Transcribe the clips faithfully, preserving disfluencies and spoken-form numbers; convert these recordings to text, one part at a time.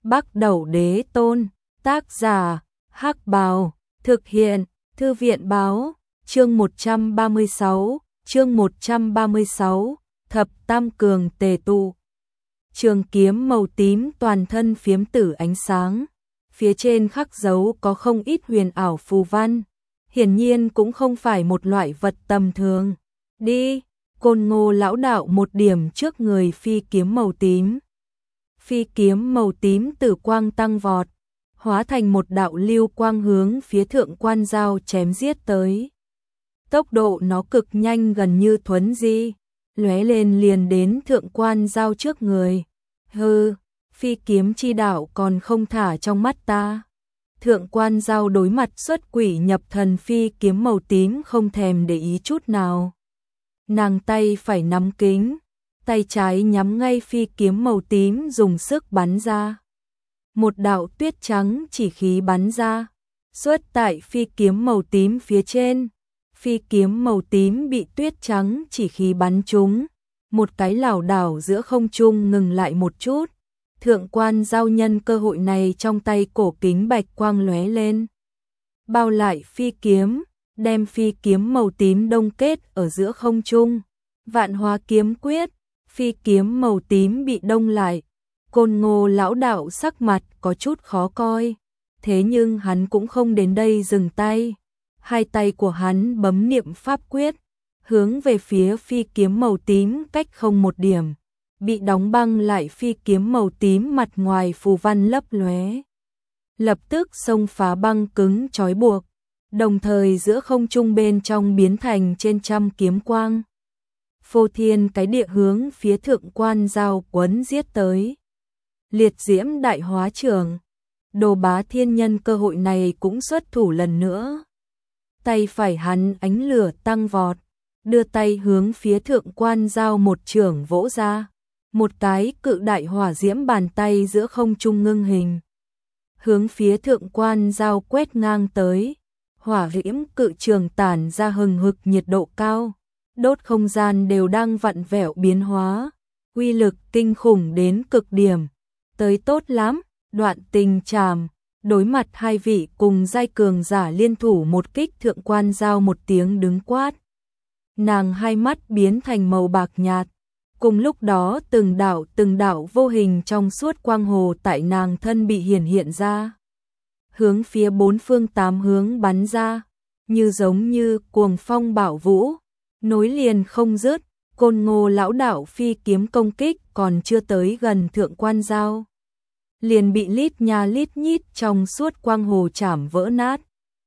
Bắc Đẩu Đế Tôn, tác giả, Hắc Bào, thực hiện, Thư viện Báo, chương một trăm ba mươi sáu, chương một trăm ba mươi sáu, Thập Tam Cường tề tụ. Trường kiếm màu tím toàn thân phiếm tử ánh sáng, phía trên khắc dấu có không ít huyền ảo phù văn, hiển nhiên cũng không phải một loại vật tầm thường. Đi, Côn Ngô lão đạo một điểm trước người phi kiếm màu tím. Phi kiếm màu tím tử quang tăng vọt, hóa thành một đạo lưu quang hướng phía Thượng Quan Giao chém giết tới. Tốc độ nó cực nhanh, gần như thuấn di, lóe lên liền đến Thượng Quan Giao trước người. Hừ, phi kiếm chi đạo còn không thả trong mắt ta. Thượng Quan Giao đối mặt xuất quỷ nhập thần phi kiếm màu tím không thèm để ý chút nào. Nàng tay phải nắm kính, tay trái nhắm ngay phi kiếm màu tím dùng sức bắn ra. Một đạo tuyết trắng chỉ khí bắn ra, xuất tại phi kiếm màu tím phía trên. Phi kiếm màu tím bị tuyết trắng chỉ khí bắn trúng, một cái lảo đảo giữa không trung ngừng lại một chút. Thượng Quan Giao nhân cơ hội này trong tay cổ kính bạch quang lóe lên, bao lại phi kiếm, đem phi kiếm màu tím đông kết ở giữa không trung. Vạn Hóa Kiếm Quyết, phi kiếm màu tím bị đông lại. Côn Ngô lão đạo sắc mặt có chút khó coi, thế nhưng hắn cũng không đến đây dừng tay. Hai tay của hắn bấm niệm pháp quyết, hướng về phía phi kiếm màu tím cách không một điểm, bị đóng băng lại phi kiếm màu tím mặt ngoài phù văn lấp lóe, lập tức xông phá băng cứng trói buộc, đồng thời giữa không trung bên trong biến thành trên trăm kiếm quang. Phô thiên cái địa hướng phía Thượng Quan Giao quấn giết tới. Liệt diễm đại hóa trường, Đồ Bá Thiên nhân cơ hội này cũng xuất thủ lần nữa. Tay phải hắn ánh lửa tăng vọt, đưa tay hướng phía Thượng Quan Giao một chưởng vỗ ra. Một cái cự đại hỏa diễm bàn tay giữa không trung ngưng hình, hướng phía Thượng Quan Giao quét ngang tới. Hỏa diễm cự trường tản ra hừng hực nhiệt độ cao, đốt không gian đều đang vặn vẹo biến hóa, uy lực kinh khủng đến cực điểm. Tới tốt lắm, Đoạn Tình Trảm, đối mặt hai vị cùng giai cường giả liên thủ một kích. Thượng Quan Giao một tiếng đứng quát, nàng hai mắt biến thành màu bạc nhạt. Cùng lúc đó từng đạo từng đạo vô hình trong suốt quang hồ tại nàng thân bị hiển hiện ra, hướng phía bốn phương tám hướng bắn ra, như giống như cuồng phong bạo vũ, nối liền không dứt. Côn Ngô lão đạo phi kiếm công kích còn chưa tới gần Thượng Quan Giao, liền bị lít nha lít nhít trong suốt quang hồ chảm vỡ nát.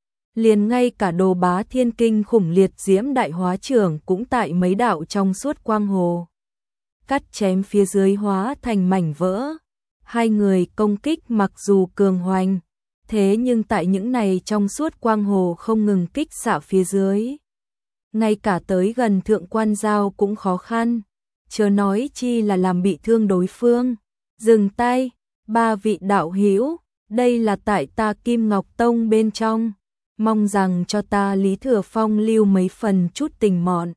Liền ngay cả Đồ Bá Thiên kinh khủng liệt diễm đại hóa trưởng cũng tại mấy đạo trong suốt quang hồ cắt chém phía dưới hóa thành mảnh vỡ. Hai người công kích mặc dù cường hoành, thế nhưng tại những này trong suốt quang hồ không ngừng kích xạ phía dưới, ngay cả tới gần Thượng Quan Giao cũng khó khăn, chớ nói chi là làm bị thương đối phương. Dừng tay, ba vị đạo hữu, đây là tại ta Kim Ngọc Tông bên trong, mong rằng cho ta Lý Thừa Phong lưu mấy phần chút tình mọn.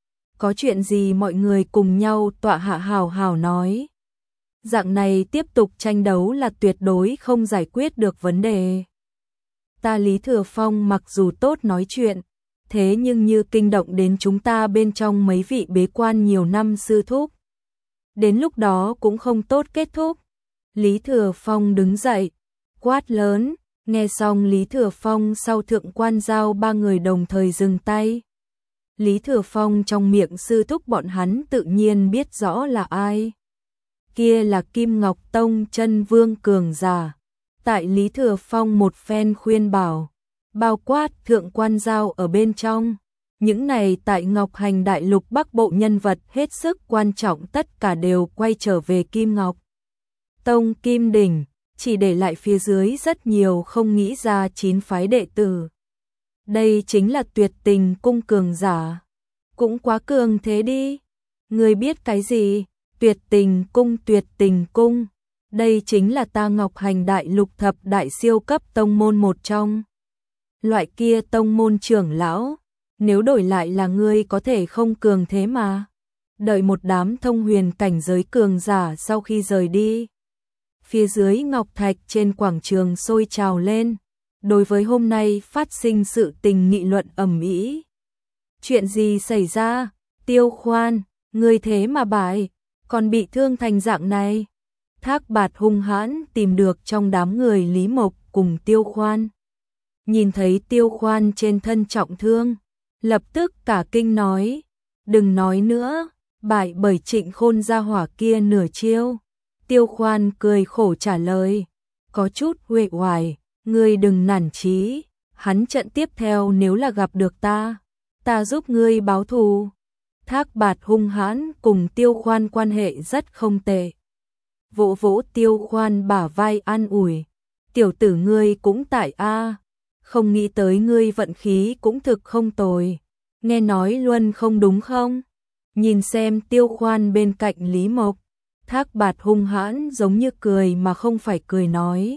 Có chuyện gì mọi người cùng nhau tọa hạ hào hào nói. Dạng này tiếp tục tranh đấu là tuyệt đối không giải quyết được vấn đề. Ta Lý Thừa Phong mặc dù tốt nói chuyện, thế nhưng như kinh động đến chúng ta bên trong mấy vị bế quan nhiều năm sư thúc, đến lúc đó cũng không tốt kết thúc. Lý Thừa Phong đứng dậy, quát lớn. Nghe xong Lý Thừa Phong sau, Thượng Quan Giao ba người đồng thời dừng tay. Lý Thừa Phong trong miệng sư thúc bọn hắn tự nhiên biết rõ là ai. Kia là Kim Ngọc Tông chân vương cường giả. Tại Lý Thừa Phong một phen khuyên bảo, bao quát Thượng Quan Giao ở bên trong, những này tại Ngọc Hành Đại Lục Bắc Bộ nhân vật hết sức quan trọng tất cả đều quay trở về Kim Ngọc Tông Kim Đỉnh, chỉ để lại phía dưới rất nhiều không nghĩ ra chín phái đệ tử. Đây chính là Tuyệt Tình Cung cường giả. Cũng quá cường thế đi. Người biết cái gì? Tuyệt Tình Cung, Tuyệt Tình Cung. Đây chính là ta Ngọc Hành Đại Lục thập đại siêu cấp tông môn một trong. Loại kia tông môn trưởng lão, nếu đổi lại là ngươi có thể không cường thế mà. Đợi một đám thông huyền cảnh giới cường giả sau khi rời đi, Phía dưới ngọc thạch trên quảng trường sôi trào lên, đối với hôm nay phát sinh sự tình nghị luận ầm ĩ. Chuyện gì xảy ra? Tiêu Khoan, ngươi thế mà bại, còn bị thương thành dạng này. Thác Bạt hung hãn tìm được trong đám người Lý Mộc cùng Tiêu Khoan. Nhìn thấy Tiêu Khoan trên thân trọng thương, lập tức cả kinh nói, đừng nói nữa, bại bởi Trịnh Khôn gia hỏa kia nửa chiêu. Tiêu Khoan cười khổ trả lời, có chút uể oải, ngươi đừng nản chí, hắn trận tiếp theo nếu là gặp được ta, ta giúp ngươi báo thù. Thác Bạt hung hãn cùng Tiêu Khoan quan hệ rất không tệ. Vỗ vỗ Tiêu Khoan bả vai an ủi, tiểu tử ngươi cũng tại a, không nghĩ tới ngươi vận khí cũng thực không tồi, nghe nói luôn không đúng không? Nhìn xem Tiêu Khoan bên cạnh Lý Mộc, Thác Bạt hung hãn giống như cười mà không phải cười nói,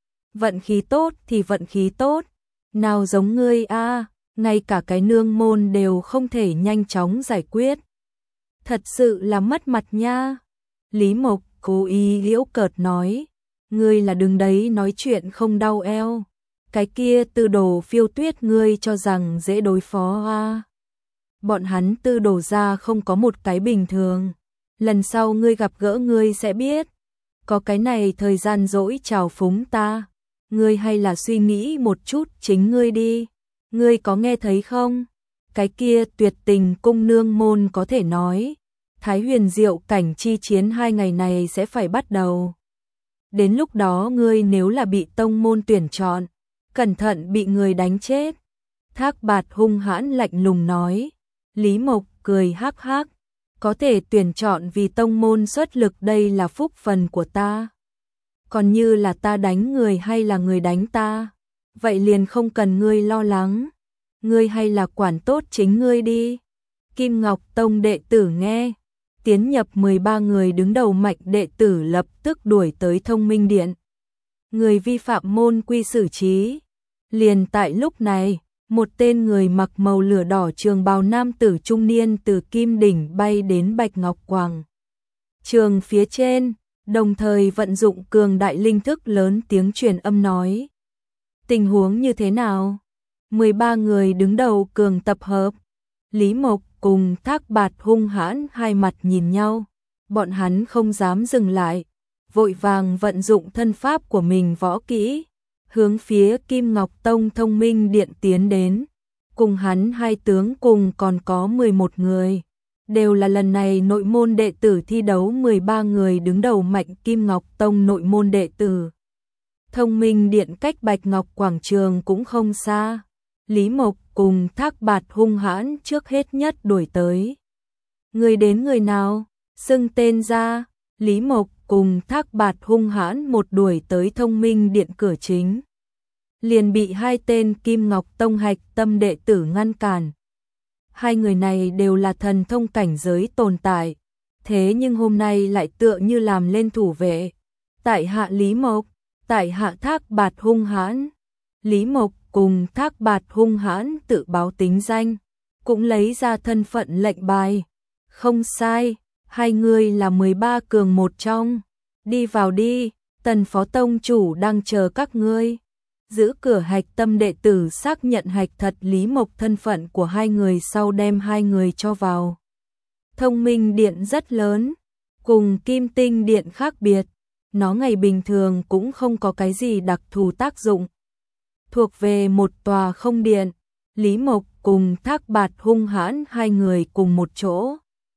vận khí tốt thì vận khí tốt, nào giống ngươi a, ngay cả cái nương môn đều không thể nhanh chóng giải quyết. Thật sự là mất mặt nha. Lý Mộc cố ý giễu cợt nói, ngươi là đứng đấy nói chuyện không đau eo, cái kia Tư Đồ Phiêu Tuyết ngươi cho rằng dễ đối phó a. Bọn hắn Tư Đồ ra không có một cái bình thường, lần sau ngươi gặp gỡ ngươi sẽ biết, có cái này thời gian dỗi trào phúng ta, ngươi hay là suy nghĩ một chút chính ngươi đi. Ngươi có nghe thấy không? Cái kia Tuyệt Tình cung nương môn có thể nói, Thái Huyền Diệu cảnh chi chiến hai ngày này sẽ phải bắt đầu. Đến lúc đó ngươi nếu là bị tông môn tuyển chọn, cẩn thận bị người đánh chết. Thác Bạt hung hãn lạnh lùng nói. Lý Mộc cười hắc hắc, có thể tuyển chọn vì tông môn xuất lực đây là phúc phần của ta. Còn như là ta đánh người hay là người đánh ta, vậy liền không cần ngươi lo lắng, ngươi hay là quản tốt chính ngươi đi. Kim Ngọc Tông đệ tử nghe, tiến nhập mười ba người đứng đầu mạnh đệ tử lập tức đuổi tới Thông Minh Điện. Người vi phạm môn quy xử trí. Liền tại lúc này, một tên người mặc màu lửa đỏ trường bào nam tử trung niên từ Kim Đỉnh bay đến Bạch Ngọc Quảng trường phía trên, đồng thời vận dụng cường đại linh thức lớn tiếng truyền âm nói. Tình huống như thế nào? mười ba người đứng đầu cường tập hợp. Lý Mộc cùng Thác Bạt hung hãn hai mặt nhìn nhau, bọn hắn không dám dừng lại, vội vàng vận dụng thân pháp của mình võ kỹ, hướng phía Kim Ngọc Tông Thông Minh Điện tiến đến. Cùng hắn hai tướng cùng còn có mười một người, đều là lần này nội môn đệ tử thi đấu mười ba người đứng đầu mạnh Kim Ngọc Tông nội môn đệ tử. Thông Minh Điện cách Bạch Ngọc Quảng trường cũng không xa. Lý Mộc cùng Thác Bạt hung hãn trước hết nhất đuổi tới. Người đến người nào? Xưng tên ra. Lý Mộc cùng Thác Bạt hung hãn một đuổi tới Thông Minh Điện cửa chính, liền bị hai tên Kim Ngọc Tông hạch tâm đệ tử ngăn cản. Hai người này đều là thần thông cảnh giới tồn tại, thế nhưng hôm nay lại tựa như làm lên thủ vệ. Tại hạ Lý Mộc, tại hạ Thác Bạt hung hãn. Lý Mộc cùng Thác Bạt hung hãn tự báo tính danh, cũng lấy ra thân phận lệnh bài. Không sai, hai người là mười ba cường một trong. Đi vào đi, Tần Phó Tông chủ đang chờ các ngươi. Giữ cửa hạch tâm đệ tử xác nhận hạch thật Lý Mộc thân phận của hai người sau đem hai người cho vào. Thông Minh Điện rất lớn, cùng Kim Tinh Điện khác biệt, nó ngày bình thường cũng không có cái gì đặc thù tác dụng. Thuộc về một tòa không điện, Lý Mộc cùng Thác Bạt hung hãn hai người cùng một chỗ.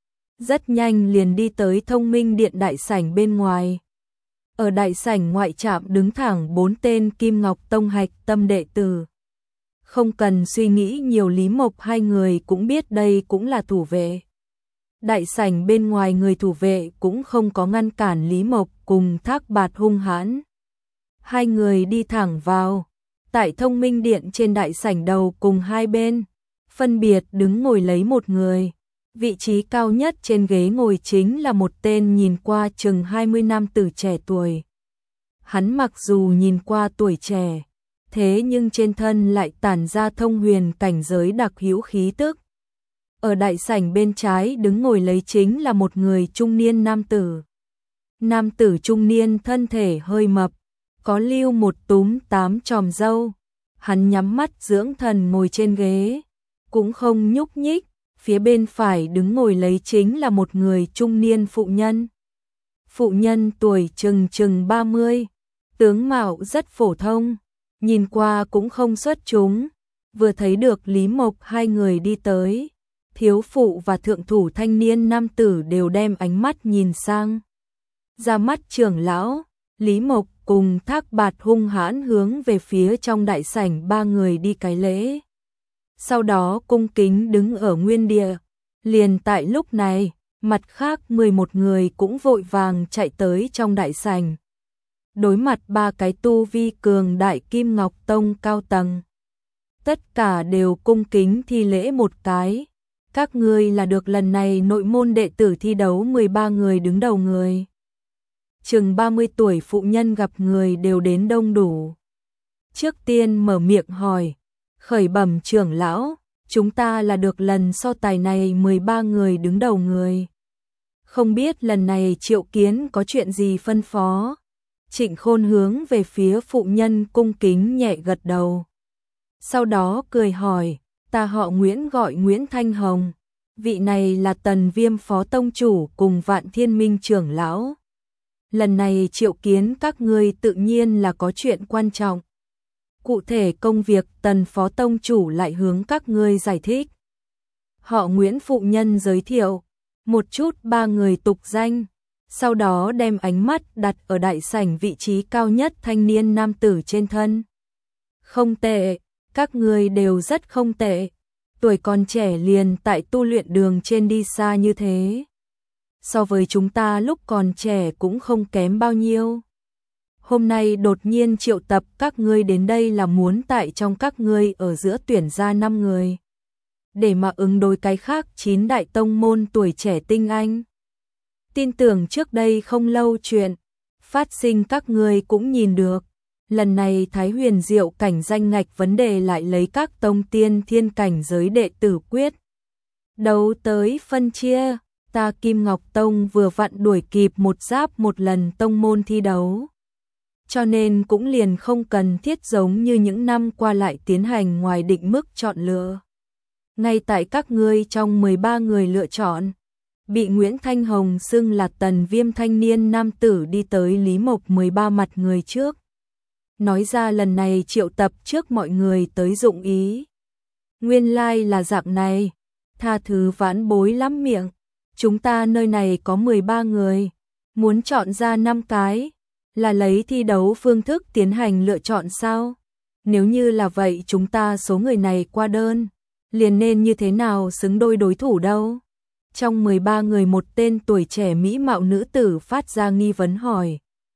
Rất nhanh liền đi tới Thông Minh Điện đại sảnh bên ngoài. Ở đại sảnh ngoại trạm đứng thẳng bốn tên Kim Ngọc Tông hạch tâm đệ tử. Không cần suy nghĩ nhiều, Lý Mộc hai người cũng biết đây cũng là thủ vệ. Đại sảnh bên ngoài người thủ vệ cũng không có ngăn cản Lý Mộc cùng Thác Bạt hung hãn. Hai người đi thẳng vào. Tại Thông Minh Điện trên đại sảnh đầu cùng hai bên, phân biệt đứng ngồi lấy một người. Vị trí cao nhất trên ghế ngồi chính là một tên nhìn qua chừng hai mươi nam tử trẻ tuổi. Hắn mặc dù nhìn qua tuổi trẻ, thế nhưng trên thân lại tản ra thông huyền cảnh giới đặc hữu khí tức. Ở đại sảnh bên trái đứng ngồi lấy chính là một người trung niên nam tử. Nam tử trung niên thân thể hơi mập, có lưu một túm tám chòm râu. Hắn nhắm mắt dưỡng thần ngồi trên ghế, cũng không nhúc nhích. Phía bên phải đứng ngồi lấy chính là một người trung niên phụ nhân. Phụ nhân tuổi chừng chừng ba mươi, tướng mạo rất phổ thông, nhìn qua cũng không xuất chúng. Vừa thấy được Lý Mộc hai người đi tới, thiếu phụ và thượng thủ thanh niên nam tử đều đem ánh mắt nhìn sang. Ra mắt trưởng lão, Lý Mộc cùng Thác Bạt hung hãn hướng về phía trong đại sảnh ba người đi cái lễ. Sau đó cung kính đứng ở nguyên địa. Liền tại lúc này, mặt khác mười một người cũng vội vàng chạy tới trong đại sảnh. Đối mặt ba cái tu vi cường đại Kim Ngọc Tông cao tầng. Tất cả đều cung kính thi lễ một cái. Các ngươi là được lần này nội môn đệ tử thi đấu mười ba người đứng đầu người. Chừng ba mươi tuổi phụ nhân gặp người đều đến đông đủ. Trước tiên mở miệng hỏi, khởi bẩm trưởng lão, chúng ta là được lần so tài này mười ba người đứng đầu người. Không biết lần này Triệu Kiến có chuyện gì phân phó. Trịnh Khôn hướng về phía phụ nhân cung kính nhẹ gật đầu. Sau đó cười hỏi, ta họ Nguyễn gọi Nguyễn Thanh Hồng. Vị này là Tần Viêm phó tông chủ cùng Vạn Thiên Minh trưởng lão. Lần này triệu kiến các ngươi tự nhiên là có chuyện quan trọng. Cụ thể công việc Tần phó tông chủ lại hướng các ngươi giải thích. Họ Nguyễn phụ nhân giới thiệu một chút ba người tục danh, sau đó đem ánh mắt đặt ở đại sảnh vị trí cao nhất thanh niên nam tử trên thân. Không tệ, các ngươi đều rất không tệ. Tuổi còn trẻ liền tại tu luyện đường trên đi xa như thế. So với chúng ta lúc còn trẻ cũng không kém bao nhiêu. Hôm nay đột nhiên triệu tập các ngươi đến đây là muốn tại trong các ngươi ở giữa tuyển ra năm người. Để mà ứng đối cái khác chín đại tông môn tuổi trẻ tinh anh. Tin tưởng trước đây không lâu chuyện phát sinh các ngươi cũng nhìn được. Lần này Thái Huyền Diệu cảnh danh ngạch vấn đề lại lấy các tông tiên thiên cảnh giới đệ tử quyết. Đấu tới phân chia, ta Kim Ngọc Tông vừa vặn đuổi kịp một giáp một lần tông môn thi đấu. Cho nên cũng liền không cần thiết giống như những năm qua lại tiến hành ngoài định mức chọn lựa. Ngay tại các ngươi trong mười ba người lựa chọn, bị Nguyễn Thanh Hồng xưng là Tần Viêm thanh niên nam tử đi tới Lý Mộc mười ba mặt người trước. Nói ra lần này triệu tập trước mọi người tới dụng ý. Nguyên lai like là dạng này, tha thứ vãn bối lắm miệng. Chúng ta nơi này có mười ba người, muốn chọn ra năm cái, là lấy thi đấu phương thức tiến hành lựa chọn sao? Nếu như là vậy chúng ta số người này qua đơn, liền nên như thế nào xứng đôi đối thủ đâu? Trong mười ba người một tên tuổi trẻ mỹ mạo nữ tử phát ra nghi vấn hỏi.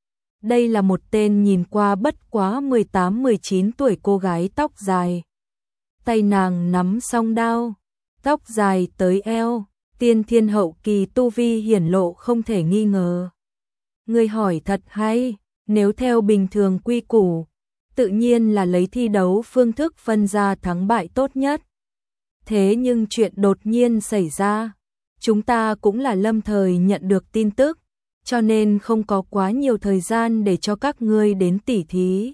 Đây là một tên nhìn qua bất quá mười tám mười chín tuổi cô gái tóc dài. Tay nàng nắm song đao, tóc dài tới eo, tiên thiên hậu kỳ tu vi hiển lộ không thể nghi ngờ. Người hỏi thật hay, nếu theo bình thường quy củ, tự nhiên là lấy thi đấu phương thức phân ra thắng bại tốt nhất. Thế nhưng chuyện đột nhiên xảy ra, chúng ta cũng là lâm thời nhận được tin tức, cho nên không có quá nhiều thời gian để cho các ngươi đến tỉ thí.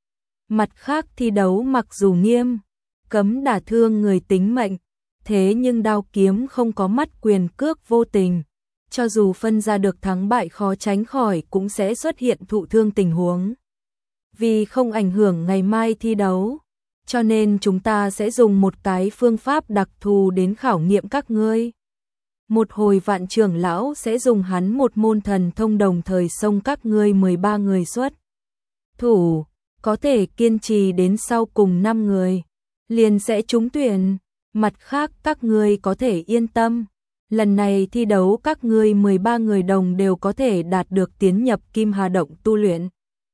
Mặt khác thi đấu mặc dù nghiêm, cấm đả thương người tính mệnh, thế nhưng đao kiếm không có mắt quyền cước vô tình. Cho dù phân ra được thắng bại khó tránh khỏi cũng sẽ xuất hiện thụ thương tình huống. Vì không ảnh hưởng ngày mai thi đấu, cho nên chúng ta sẽ dùng một cái phương pháp đặc thù đến khảo nghiệm các ngươi. Một hồi Vạn trưởng lão sẽ dùng hắn một môn thần thông đồng thời xông các ngươi mười ba người xuất thủ, có thể kiên trì đến sau cùng năm người, liền sẽ trúng tuyển. Mặt khác các ngươi có thể yên tâm, lần này thi đấu các ngươi mười ba người đồng đều có thể đạt được tiến nhập Kim Hà Động tu luyện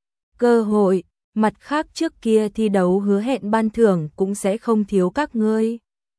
cơ hội. Mặt khác trước kia thi đấu hứa hẹn ban thưởng cũng sẽ không thiếu các ngươi.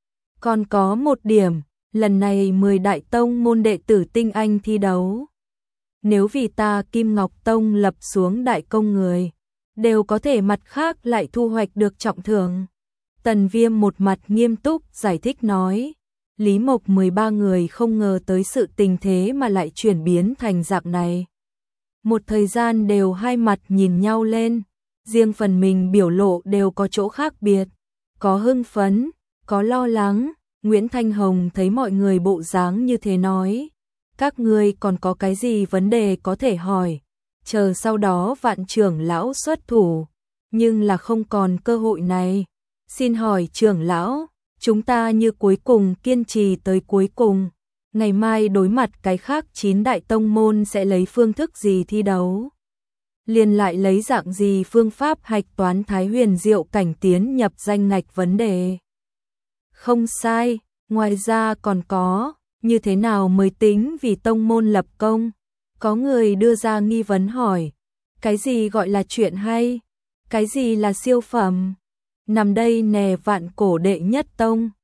Còn có một điểm, lần này mười đại tông môn đệ tử tinh anh thi đấu. Nếu vì ta Kim Ngọc Tông lập xuống đại công người, đều có thể mặt khác lại thu hoạch được trọng thưởng. Tần Viêm một mặt nghiêm túc giải thích nói. Lý Mộc mười ba người không ngờ tới sự tình thế mà lại chuyển biến thành dạng này. một thời gian đều hai mặt nhìn nhau lên, riêng phần mình biểu lộ đều có chỗ khác biệt, có hưng phấn, có lo lắng. Nguyễn Thanh Hồng thấy mọi người bộ dáng như thế nói, các ngươi còn có cái gì vấn đề có thể hỏi, chờ sau đó Vạn trưởng lão xuất thủ, nhưng là không còn cơ hội này. Xin hỏi trưởng lão, chúng ta như cuối cùng kiên trì tới cuối cùng, ngày mai đối mặt cái khác chín đại tông môn sẽ lấy phương thức gì thi đấu? Liền lại lấy dạng gì phương pháp hạch toán Thái Huyền Diệu cảnh tiến nhập danh ngạch vấn đề? Không sai, ngoài ra còn có, như thế nào mới tính vì tông môn lập công? Có người đưa ra nghi vấn hỏi, cái gì gọi là chuyện hay? Cái gì là siêu phẩm? Nằm đây nè Vạn Cổ đệ nhất tông.